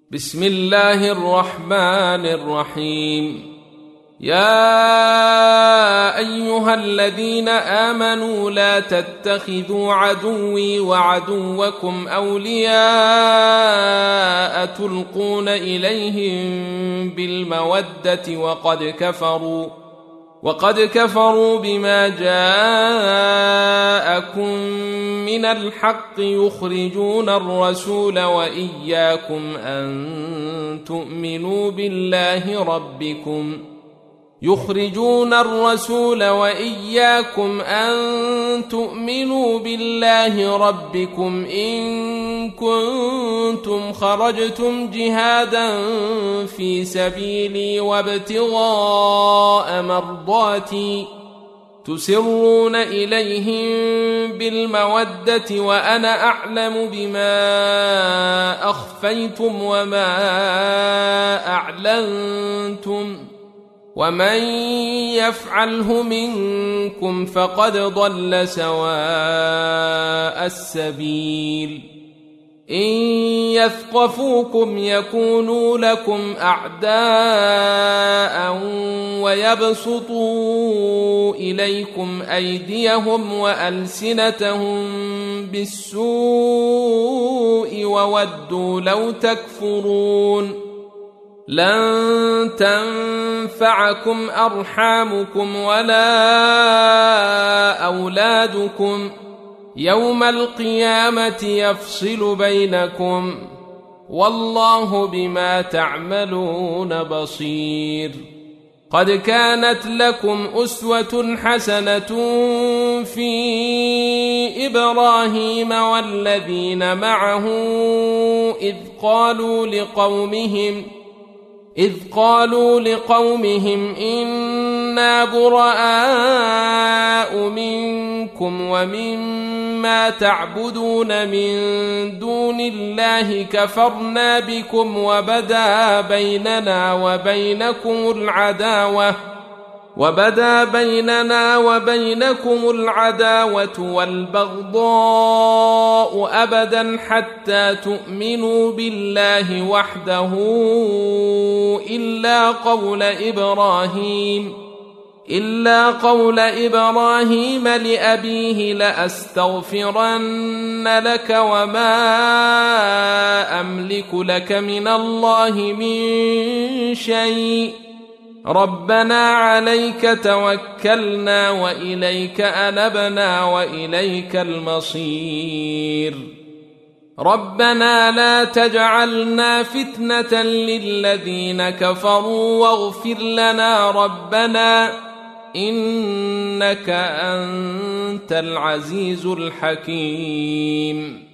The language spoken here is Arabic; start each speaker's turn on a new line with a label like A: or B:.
A: بسم الله الرحمن الرحيم. يا أيها الذين آمنوا لا تتخذوا عدوي وعدوكم أولياء تلقون إليهم بالمودة وقد كفروا بما جاءكم من الحق يخرجون الرسول وإياكم أن تؤمنوا بالله ربكم إن كنتم خرجتم جهادا في سبيلي وابتغاء مرضاتي تسرون إليهم بالمودة وأنا أعلم بما أخفيتم وما أعلنتم ومن يفعله منكم فقد ضل سواء السبيل. إن يثقفوكم يكونوا لكم أعداء ويبسطوا إليكم أيديهم وألسنتهم بالسوء وودوا لو تكفرون. لن تنفعكم أرحامكم ولا أولادكم يوم القيامة يفصل بينكم والله بما تعملون بصير. قد كانت لكم أسوة حسنة في إبراهيم والذين معه إذ قالوا لقومهم إنا براء منكم ومما تعبدون من دون الله كفرنا بكم وبدا بيننا وبينكم العداوة والبغضاء أبدا حتى تؤمنوا بالله وحده إلا قول إبراهيم لأبيه لأستغفرن لك وما أملك لك من الله من شيء ربنا عليك توكلنا وإليك أنبنا وإليك المصير. ربنا لا تجعلنا فتنة للذين كفروا واغفر لنا ربنا إنك أنت العزيز الحكيم.